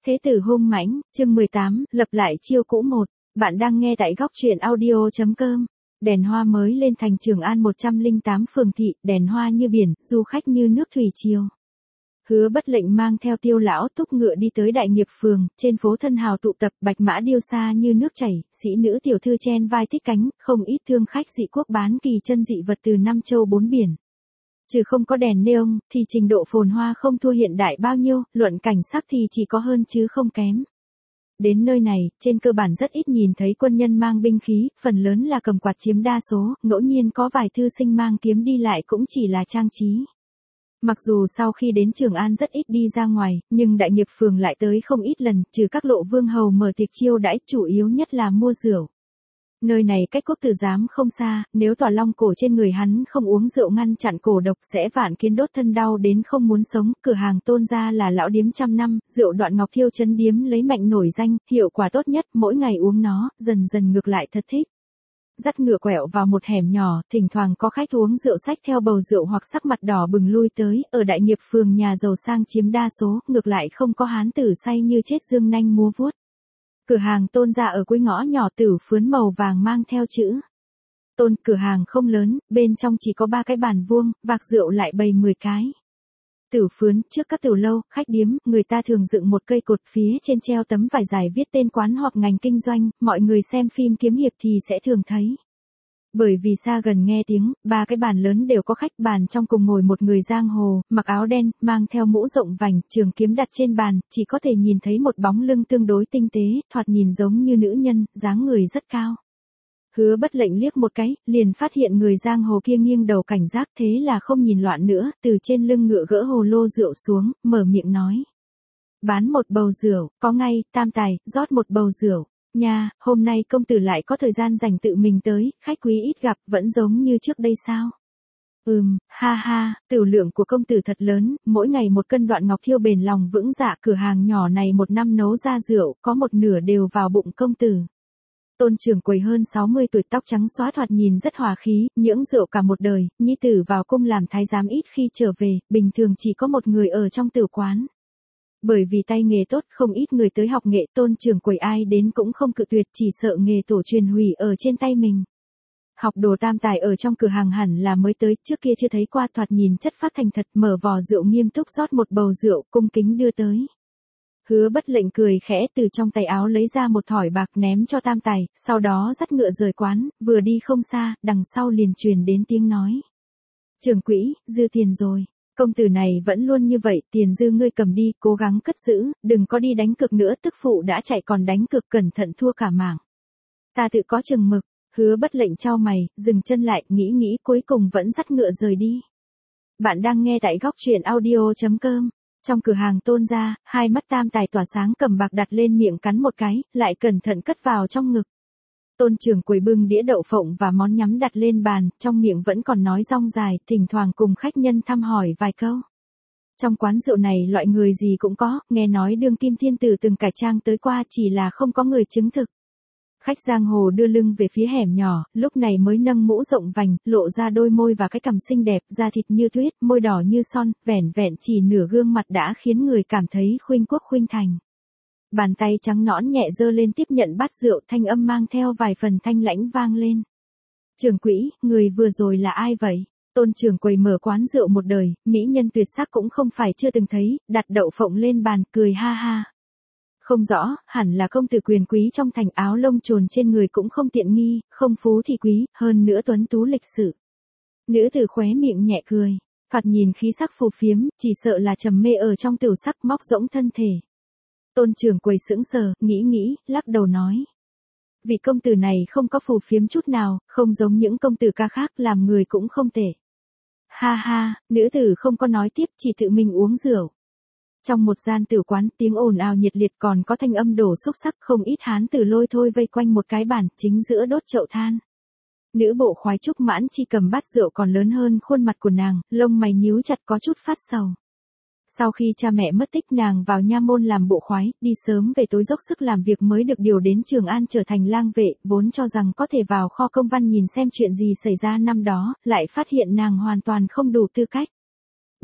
Thế tử hung mãnh, chương 18, lập lại chiêu cũ 1. Bạn đang nghe tại góc truyện audio.com. Đèn hoa mới lên thành Trường An 108 phường thị, đèn hoa như biển, du khách như nước thủy triều. Hứa Bất Lệnh mang theo Tiêu lão túc ngựa đi tới Đại Nghiệp phường, trên phố thân hào tụ tập, bạch mã điêu xa như nước chảy, sĩ nữ tiểu thư chen vai thích cánh, không ít thương khách dị quốc bán kỳ chân dị vật từ năm châu bốn biển. Trừ không có đèn neon, thì trình độ phồn hoa không thua hiện đại bao nhiêu, luận cảnh sắc thì chỉ có hơn chứ không kém. Đến nơi này, trên cơ bản rất ít nhìn thấy quân nhân mang binh khí, phần lớn là cầm quạt chiếm đa số, ngẫu nhiên có vài thư sinh mang kiếm đi lại cũng chỉ là trang trí. Mặc dù sau khi đến Trường An rất ít đi ra ngoài, nhưng Đại Nghiệp phường lại tới không ít lần, trừ các lộ vương hầu mở tiệc chiêu đãi, chủ yếu nhất là mua rượu. Nơi này cách Quốc Tử Giám không xa, nếu tỏa long cổ trên người hắn không uống rượu ngăn chặn cổ độc sẽ vạn kiến đốt thân đau đến không muốn sống. Cửa hàng Tôn gia là lão điếm trăm năm, rượu Đoạn Ngọc Thiêu trấn điếm lấy mạnh nổi danh, hiệu quả tốt nhất, mỗi ngày uống nó, dần dần ngược lại thật thích. Dắt ngựa quẹo vào một hẻm nhỏ, thỉnh thoảng có khách uống rượu xách theo bầu rượu hoặc sắc mặt đỏ bừng lui tới, ở Đại Nghiệp phường nhà giàu sang chiếm đa số, ngược lại không có hán tử say như chết dương nanh múa vuốt. Cửa hàng Tôn gia ở cuối ngõ nhỏ tử phướn màu vàng mang theo chữ Tôn. Cửa hàng không lớn, bên trong chỉ có 3 cái bàn vuông, vạc rượu lại bày 10 cái. Tử phướn, trước các tiểu lâu, khách điếm, người ta thường dựng một cây cột, phía trên treo tấm vải dài viết tên quán hoặc ngành kinh doanh, mọi người xem phim kiếm hiệp thì sẽ thường thấy. Bởi vì xa gần nghe tiếng, 3 cái bàn lớn đều có khách, bàn trong cùng ngồi một người giang hồ, mặc áo đen, mang theo mũ rộng vành, trường kiếm đặt trên bàn, chỉ có thể nhìn thấy một bóng lưng tương đối tinh tế, thoạt nhìn giống như nữ nhân, dáng người rất cao. Hứa Bất Lệnh liếc một cái, liền phát hiện người giang hồ kia nghiêng đầu cảnh giác, thế là không nhìn loạn nữa, từ trên lưng ngựa gỡ hồ lô rượu xuống, mở miệng nói. Bán một bầu rượu, có ngay, tam tài, rót một bầu rượu. Nha, hôm nay công tử lại có thời gian dành tự mình tới, khách quý ít gặp, vẫn giống như trước đây sao? Ha ha, tửu lượng của công tử thật lớn, mỗi ngày 1 cân Đoạn Ngọc Thiêu bền lòng vững dạ, cửa hàng nhỏ này 1 năm nấu ra rượu, có 1/2 đều vào bụng công tử. Tôn trưởng quầy hơn 60 tuổi, tóc trắng xóa, thoạt nhìn rất hòa khí, nhưỡng rượu cả một đời, nhi tử vào cung làm thái giám ít khi trở về, bình thường chỉ có 1 người ở trong tử quán. Bởi vì tay nghề tốt, không ít người tới học nghệ, Tôn trưởng quầy ai đến cũng không cự tuyệt, chỉ sợ nghề tổ truyền hủy ở trên tay mình. Học đồ tam tài ở trong cửa hàng hẳn là mới tới, trước kia chưa thấy qua, thoạt nhìn chất phác thành thật, mở vò rượu nghiêm túc rót một bầu rượu, cung kính đưa tới. Hứa Bất Lệnh cười khẽ, từ trong tay áo lấy ra một thỏi bạc ném cho tam tài, sau đó dắt ngựa rời quán, vừa đi không xa, đằng sau liền truyền đến tiếng nói. Trưởng quỹ, dư tiền rồi. Công tử này vẫn luôn như vậy, tiền dư ngươi cầm đi, cố gắng cất giữ, đừng có đi đánh cược nữa, tức phụ đã chạy còn đánh cược, cẩn thận thua cả mạng. Ta tự có chừng mực. Hứa Bất Lệnh chau mày, dừng chân lại, nghĩ cuối cùng vẫn dắt ngựa rời đi. Bạn đang nghe tại góc truyện audio.com. Trong cửa hàng Tôn gia, hai mắt tam tài tỏa sáng, cầm bạc đặt lên miệng cắn một cái, lại cẩn thận cất vào trong ngực. Tôn trưởng quầy bưng đĩa đậu phộng và món nhắm đặt lên bàn, trong miệng vẫn còn nói rong dài, thỉnh thoảng cùng khách nhân thăm hỏi vài câu. Trong quán rượu này loại người gì cũng có, nghe nói đương kim thiên tử từng cải trang tới qua, chỉ là không có người chứng thực. Khách giang hồ đưa lưng về phía hẻm nhỏ, lúc này mới nâng mũ rộng vành, lộ ra đôi môi và cái cằm xinh đẹp, da thịt như tuyết, môi đỏ như son, vẻn vẹn chỉ nửa gương mặt đã khiến người cảm thấy khuynh quốc khuynh thành. Bàn tay trắng nõn nhẹ giơ lên tiếp nhận bát rượu, thanh âm mang theo vài phần thanh lãnh vang lên. Trưởng quỹ, người vừa rồi là ai vậy? Tôn trưởng quầy mở quán rượu một đời, mỹ nhân tuyệt sắc cũng không phải chưa từng thấy, đặt đậu phộng lên bàn, cười ha ha. Không rõ, hẳn là công tử quyền quý trong thành, áo lông trồn trên người cũng không tiện nghi, không phú thì quý, hơn nữa tuấn tú lịch sự. Nữ tử khóe miệng nhẹ cười, thoạt nhìn khí sắc phù phiếm, chỉ sợ là trầm mê ở trong tiểu sắc, móc rỗng thân thể. Tôn trưởng quầy sững sờ, nghĩ, lắc đầu nói. Vị công tử này không có phù phiếm chút nào, không giống những công tử ca khác, làm người cũng không tệ. Ha ha, nữ tử không có nói tiếp, chỉ tự mình uống rượu. Trong một gian tử quán, tiếng ồn ào nhiệt liệt, còn có thanh âm đổ xúc sắc, không ít hán tử lôi thôi vây quanh một cái bàn, chính giữa đốt chậu than. Nữ bộ khoái Trúc Mãn Chi cầm bát rượu còn lớn hơn khuôn mặt của nàng, lông mày nhíu chặt có chút phát sầu. Sau khi cha mẹ mất tích, nàng vào nha môn làm bộ khoái, đi sớm về tối dốc sức làm việc mới được điều đến Trường An trở thành lang vệ, vốn cho rằng có thể vào kho công văn nhìn xem chuyện gì xảy ra năm đó, lại phát hiện nàng hoàn toàn không đủ tư cách.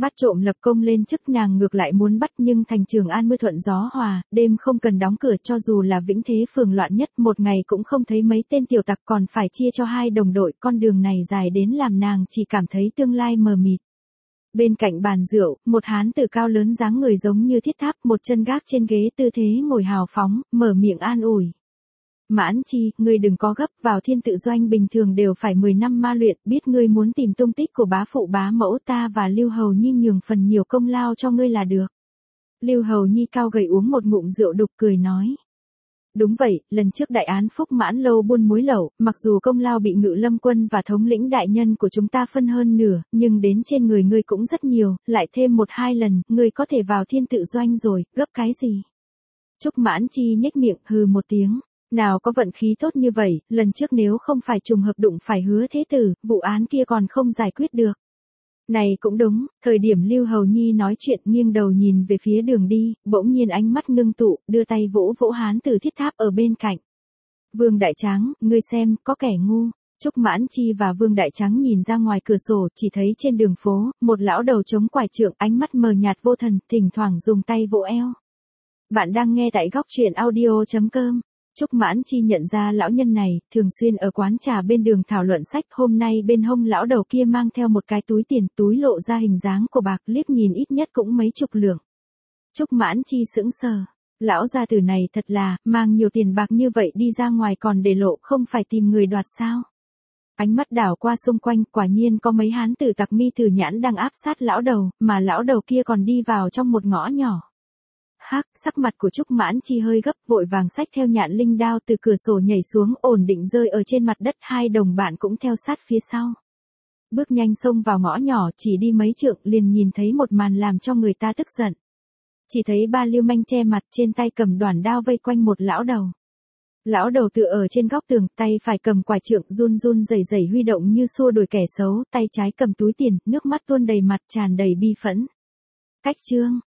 Bắt trộm lập công lên chức nàng ngược lại muốn bắt, nhưng thành Trường An mưa thuận gió hòa, đêm không cần đóng cửa, cho dù là Vĩnh Thế phường loạn nhất một ngày cũng không thấy mấy tên tiểu tặc, còn phải chia cho hai đồng đội, con đường này dài đến làm nàng chỉ cảm thấy tương lai mờ mịt. Bên cạnh bàn rượu, một hán tử cao lớn dáng người giống như thiết tháp, một chân gác trên ghế tư thế ngồi hào phóng, mở miệng an ủi. Mãn Chi, ngươi đừng có gấp, vào Thiên Tự Doanh bình thường đều phải 10 năm ma luyện, biết ngươi muốn tìm tung tích của bá phụ bá mẫu, ta và Lưu Hầu Nhi nhường phần nhiều công lao cho ngươi là được. Lưu Hầu Nhi cao gầy uống một ngụm rượu đục cười nói. Đúng vậy, lần trước đại án Phúc Mãn Lâu buôn muối lậu, mặc dù công lao bị Ngự Lâm Quân và thống lĩnh đại nhân của chúng ta phân hơn nửa, nhưng đến trên người ngươi cũng rất nhiều, lại thêm 1-2 lần, ngươi có thể vào Thiên Tự Doanh rồi, gấp cái gì? Trúc Mãn Chi nhếch miệng hừ một tiếng. Nào có vận khí tốt như vậy, lần trước nếu không phải trùng hợp đụng phải Hứa Thế Tử, vụ án kia còn không giải quyết được. Này cũng đúng, thời điểm Lưu Hầu Nhi nói chuyện nghiêng đầu nhìn về phía đường đi, bỗng nhiên ánh mắt ngưng tụ, đưa tay vỗ vỗ hán tử thiết tháp ở bên cạnh. Vương Đại Tráng, ngươi xem, có kẻ ngu. Trúc Mãn Chi và Vương Đại Tráng nhìn ra ngoài cửa sổ, chỉ thấy trên đường phố, một lão đầu chống quải trượng, ánh mắt mờ nhạt vô thần, thỉnh thoảng dùng tay vỗ eo. Bạn đang nghe tại góc truyện audio.com. Trúc Mãn Chi nhận ra lão nhân này, thường xuyên ở quán trà bên đường thảo luận sách, hôm nay bên hông lão đầu kia mang theo một cái túi tiền, túi lộ ra hình dáng của bạc, liếc nhìn ít nhất cũng mấy chục lượng. Trúc Mãn Chi sững sờ, lão gia tử này thật là, mang nhiều tiền bạc như vậy đi ra ngoài còn để lộ, không phải tìm người đoạt sao? Ánh mắt đảo qua xung quanh, quả nhiên có mấy hán tử tặc mi thử nhãn đang áp sát lão đầu, mà lão đầu kia còn đi vào trong một ngõ nhỏ. Sắc mặt của Trúc Mãn Chi hơi gấp, vội vàng xách theo nhạn linh đao từ cửa sổ nhảy xuống, ổn định rơi ở trên mặt đất, hai đồng bạn cũng theo sát phía sau. Bước nhanh xông vào ngõ nhỏ, chỉ đi mấy trượng liền nhìn thấy một màn làm cho người ta tức giận. Chỉ thấy ba lưu manh che mặt, trên tay cầm đoản đao vây quanh một lão đầu. Lão đầu tựa ở trên góc tường, tay phải cầm quải trượng run run rẩy rẩy huy động như xua đuổi kẻ xấu, tay trái cầm túi tiền, nước mắt tuôn đầy mặt, tràn đầy bi phẫn. Cách chương